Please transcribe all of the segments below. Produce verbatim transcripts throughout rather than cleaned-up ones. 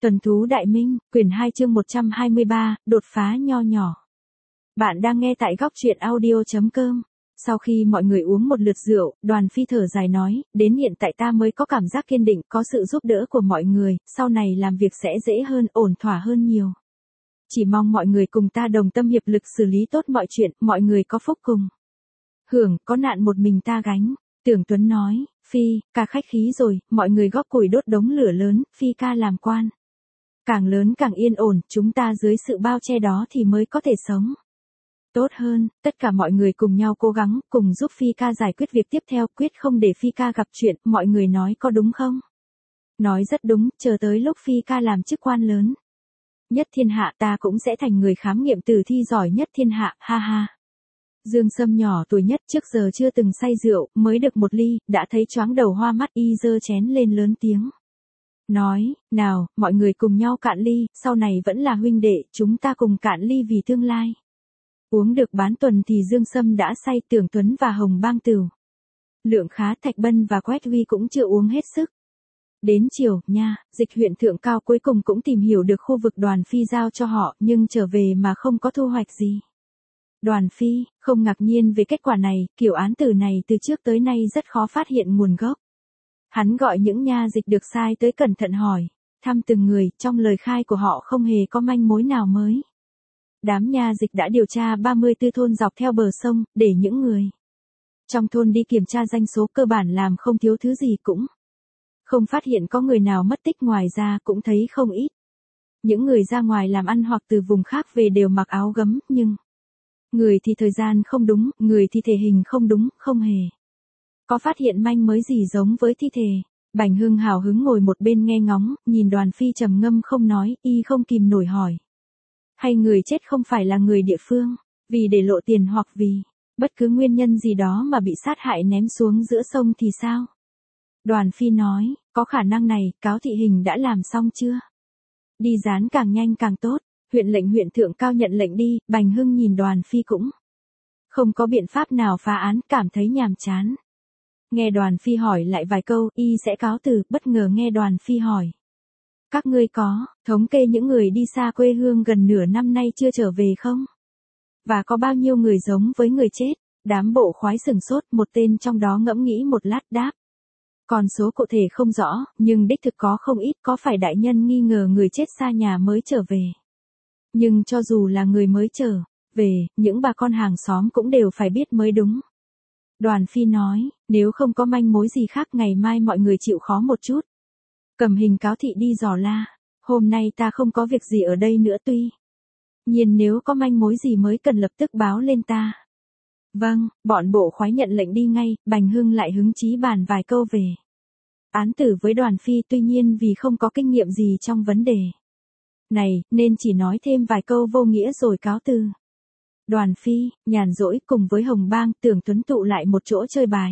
Tuần thú Đại Minh, quyển hai chương một trăm hai mươi ba, đột phá nho nhỏ. Bạn đang nghe tại góc truyện audio chấm com. Sau khi mọi người uống một lượt rượu, Đoàn Phi thở dài nói, đến hiện tại ta mới có cảm giác kiên định, có sự giúp đỡ của mọi người, sau này làm việc sẽ dễ hơn, ổn thỏa hơn nhiều. Chỉ mong mọi người cùng ta đồng tâm hiệp lực xử lý tốt mọi chuyện, mọi người có phúc cùng hưởng, có nạn một mình ta gánh. Tưởng Tuấn nói, Phi, ca khách khí rồi, mọi người góp củi đốt đống lửa lớn, Phi ca làm quan. Càng lớn càng yên ổn, chúng ta dưới sự bao che đó thì mới có thể sống tốt hơn, tất cả mọi người cùng nhau cố gắng, cùng giúp Phi ca giải quyết việc tiếp theo, quyết không để Phi ca gặp chuyện, mọi người nói có đúng không? Nói rất đúng, chờ tới lúc Phi ca làm chức quan lớn nhất thiên hạ ta cũng sẽ thành người khám nghiệm tử thi giỏi nhất thiên hạ, ha ha. Dương Sâm nhỏ tuổi nhất trước giờ chưa từng say rượu, mới được một ly, đã thấy choáng đầu hoa mắt, y giơ chén lên lớn tiếng. Nói, nào, mọi người cùng nhau cạn ly, sau này vẫn là huynh đệ, chúng ta cùng cạn ly vì tương lai. Uống được bán tuần thì Dương Sâm đã say, Tưởng Tuấn và Hồng Bang Tửu Lượng khá, Thạch Bân và Quét Huy cũng chưa uống hết sức. Đến chiều, nha, Dịch huyện Thượng Cao cuối cùng cũng tìm hiểu được khu vực Đoàn Phi giao cho họ, nhưng trở về mà không có thu hoạch gì. Đoàn Phi, không ngạc nhiên về kết quả này, kiểu án tử này từ trước tới nay rất khó phát hiện nguồn gốc. Hắn gọi những nha dịch được sai tới cẩn thận hỏi, thăm từng người, trong lời khai của họ không hề có manh mối nào mới. Đám nha dịch đã điều tra ba mươi tư thôn dọc theo bờ sông, để những người trong thôn đi kiểm tra danh số, cơ bản làm không thiếu thứ gì, cũng không phát hiện có người nào mất tích, ngoài ra cũng thấy không ít những người ra ngoài làm ăn hoặc từ vùng khác về đều mặc áo gấm, nhưng người thì thời gian không đúng, người thì thể hình không đúng, không hề có phát hiện manh mới gì giống với thi thể. Bành Hưng hào hứng ngồi một bên nghe ngóng, nhìn Đoàn Phi trầm ngâm không nói, y không kìm nổi hỏi. Hay người chết không phải là người địa phương, vì để lộ tiền hoặc vì bất cứ nguyên nhân gì đó mà bị sát hại ném xuống giữa sông thì sao? Đoàn Phi nói, có khả năng này, cáo thị hình đã làm xong chưa? Đi dán càng nhanh càng tốt. Huyện lệnh huyện Thượng Cao nhận lệnh đi, Bành Hưng nhìn Đoàn Phi cũng không có biện pháp nào phá án, cảm thấy nhàm chán. Nghe Đoàn Phi hỏi lại vài câu, y sẽ cáo từ, bất ngờ nghe Đoàn Phi hỏi. Các ngươi có thống kê những người đi xa quê hương gần nửa năm nay chưa trở về không? Và có bao nhiêu người giống với người chết? Đám bộ khoái sửng sốt, một tên trong đó ngẫm nghĩ một lát đáp. Còn số cụ thể không rõ, nhưng đích thực có không ít, có phải đại nhân nghi ngờ người chết xa nhà mới trở về? Nhưng cho dù là người mới trở về, những bà con hàng xóm cũng đều phải biết mới đúng. Đoàn Phi nói, nếu không có manh mối gì khác ngày mai mọi người chịu khó một chút. Cầm hình cáo thị đi dò la, hôm nay ta không có việc gì ở đây nữa, tuy nhiên nếu có manh mối gì mới cần lập tức báo lên ta. Vâng, bọn bộ khoái nhận lệnh đi ngay, Bành Hưng lại hứng chí bàn vài câu về án tử với Đoàn Phi, tuy nhiên vì không có kinh nghiệm gì trong vấn đề này, nên chỉ nói thêm vài câu vô nghĩa rồi cáo từ. Đoàn Phi, nhàn rỗi cùng với Hồng Bang, Tưởng Tuấn tụ lại một chỗ chơi bài.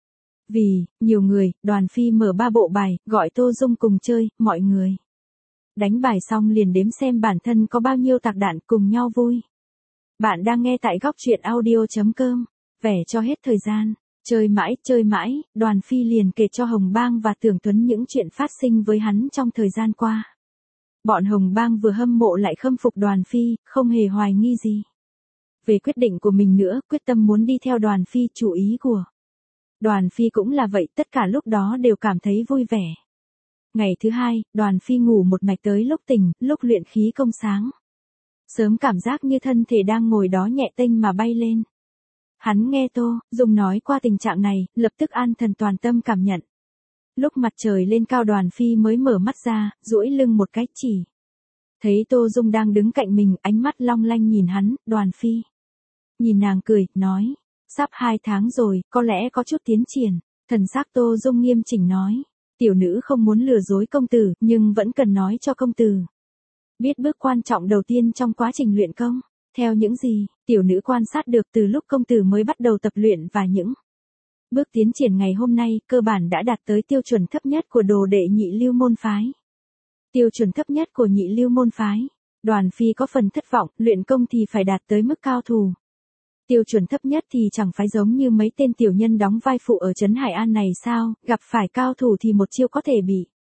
Vì nhiều người, Đoàn Phi mở ba bộ bài, gọi Tô Dung cùng chơi, mọi người đánh bài xong liền đếm xem bản thân có bao nhiêu tạc đạn, cùng nhau vui. Bạn đang nghe tại góc truyện audio chấm com, vẻ cho hết thời gian. Chơi mãi, chơi mãi, Đoàn Phi liền kể cho Hồng Bang và Tưởng Tuấn những chuyện phát sinh với hắn trong thời gian qua. Bọn Hồng Bang vừa hâm mộ lại khâm phục Đoàn Phi, không hề hoài nghi gì về quyết định của mình nữa, quyết tâm muốn đi theo Đoàn Phi. Chủ ý của Đoàn Phi cũng là vậy, tất cả lúc đó đều cảm thấy vui vẻ. Ngày thứ hai, Đoàn Phi ngủ một mạch tới lúc tỉnh, lúc luyện khí công sáng sớm cảm giác như thân thể đang ngồi đó nhẹ tênh mà bay lên. Hắn nghe Tô Dung nói qua tình trạng này, lập tức an thần toàn tâm cảm nhận. Lúc mặt trời lên cao, Đoàn Phi mới mở mắt ra, duỗi lưng một cái, chỉ thấy Tô Dung đang đứng cạnh mình, ánh mắt long lanh nhìn hắn. Đoàn Phi nhìn nàng cười, nói, sắp hai tháng rồi, có lẽ có chút tiến triển. Thần sắc Tô Dung nghiêm chỉnh nói, tiểu nữ không muốn lừa dối công tử, nhưng vẫn cần nói cho công tử biết bước quan trọng đầu tiên trong quá trình luyện công. Theo những gì tiểu nữ quan sát được từ lúc công tử mới bắt đầu tập luyện và những bước tiến triển ngày hôm nay, cơ bản đã đạt tới tiêu chuẩn thấp nhất của đồ đệ Nhị Lưu môn phái. Tiêu chuẩn thấp nhất của Nhị Lưu môn phái. Đoàn Phi có phần thất vọng, luyện công thì phải đạt tới mức cao thủ. Tiêu chuẩn thấp nhất thì chẳng phải giống như mấy tên tiểu nhân đóng vai phụ ở trấn Hải An này sao, gặp phải cao thủ thì một chiêu có thể bị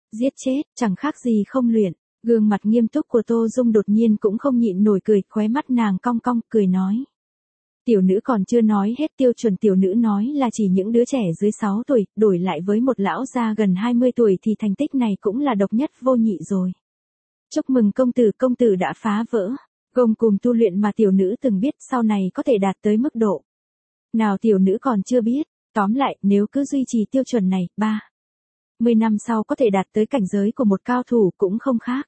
Giết chết, chẳng khác gì không luyện. Gương mặt nghiêm túc của Tô Dung đột nhiên cũng không nhịn nổi cười, khóe mắt nàng cong cong, cười nói. Tiểu nữ còn chưa nói hết, tiêu chuẩn tiểu nữ nói là chỉ những đứa trẻ dưới sáu tuổi, đổi lại với một lão già gần hai mươi tuổi thì thành tích này cũng là độc nhất vô nhị rồi. Chúc mừng công tử, công tử đã phá vỡ gông cùm tu luyện mà tiểu nữ từng biết, sau này có thể đạt tới mức độ nào tiểu nữ còn chưa biết. Tóm lại, nếu cứ duy trì tiêu chuẩn này, ba mươi năm sau có thể đạt tới cảnh giới của một cao thủ cũng không khác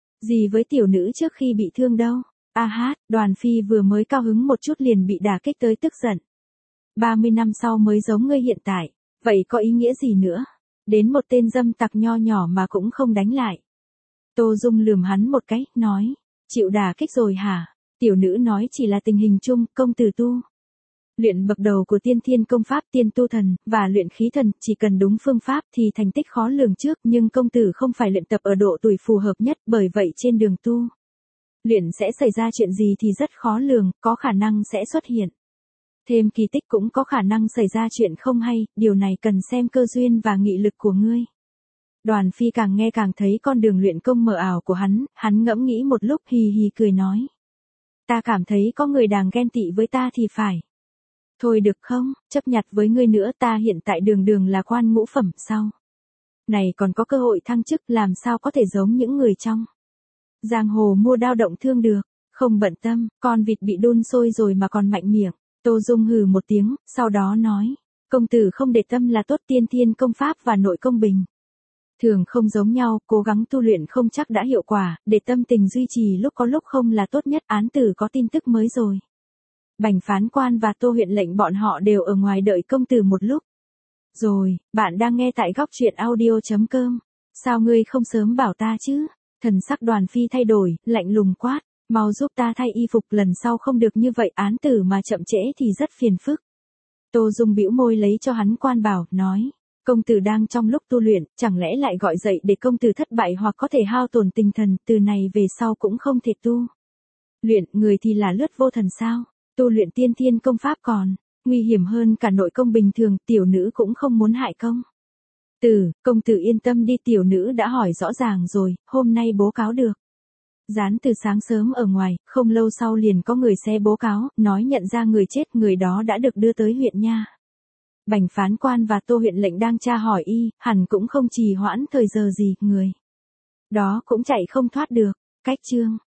gì với tiểu nữ trước khi bị thương đâu. A hát, Đoàn Phi vừa mới cao hứng một chút liền bị đả kích tới tức giận. ba mươi năm sau mới giống ngươi hiện tại, vậy có ý nghĩa gì nữa? Đến một tên dâm tặc nho nhỏ mà cũng không đánh lại. Tô Dung lườm hắn một cái, nói, chịu đả kích rồi hả? Tiểu nữ nói chỉ là tình hình chung, công tử tu luyện bậc đầu của tiên thiên công pháp tiên tu thần, và luyện khí thần, chỉ cần đúng phương pháp thì thành tích khó lường trước, nhưng công tử không phải luyện tập ở độ tuổi phù hợp nhất, bởi vậy trên đường tu luyện sẽ xảy ra chuyện gì thì rất khó lường, có khả năng sẽ xuất hiện thêm kỳ tích, cũng có khả năng xảy ra chuyện không hay, điều này cần xem cơ duyên và nghị lực của ngươi. Đoàn Phi càng nghe càng thấy con đường luyện công mờ ảo của hắn, hắn ngẫm nghĩ một lúc hì hì cười nói. Ta cảm thấy có người đang ghen tị với ta thì phải. Thôi được không, chấp nhặt với ngươi nữa, ta hiện tại đường đường là quan ngũ phẩm sau này còn có cơ hội thăng chức, làm sao có thể giống những người trong giang hồ mua đao động thương được. Không bận tâm, con vịt bị đun sôi rồi mà còn mạnh miệng. Tô Dung hừ một tiếng, sau đó nói, công tử không để tâm là tốt, tiên thiên công pháp và nội công bình thường không giống nhau, cố gắng tu luyện không chắc đã hiệu quả, để tâm tình duy trì lúc có lúc không là tốt nhất. Án tử có tin tức mới rồi. Bành phán quan và Tô huyện lệnh bọn họ đều ở ngoài đợi công tử một lúc rồi. Bạn đang nghe tại góc truyện audio chấm com. Sao ngươi không sớm bảo ta chứ? Thần sắc Đoàn Phi thay đổi, lạnh lùng quát, mau giúp ta thay y phục, lần sau không được như vậy, án tử mà chậm trễ thì rất phiền phức. Tô Dung bĩu môi lấy cho hắn quan bảo, nói, công tử đang trong lúc tu luyện, chẳng lẽ lại gọi dậy để công tử thất bại hoặc có thể hao tổn tinh thần, từ này về sau cũng không thể tu luyện, người thì là lướt vô thần sao? Tu luyện tiên thiên công pháp còn nguy hiểm hơn cả nội công bình thường, tiểu nữ cũng không muốn hại công tử, công tử yên tâm đi, tiểu nữ đã hỏi rõ ràng rồi, hôm nay bố cáo được dán từ sáng sớm ở ngoài, không lâu sau liền có người xe bố cáo, nói nhận ra người chết, người đó đã được đưa tới huyện nha. Bành phán quan và Tô huyện lệnh đang tra hỏi y, hẳn cũng không trì hoãn thời giờ gì, người đó cũng chạy không thoát được. Cách chương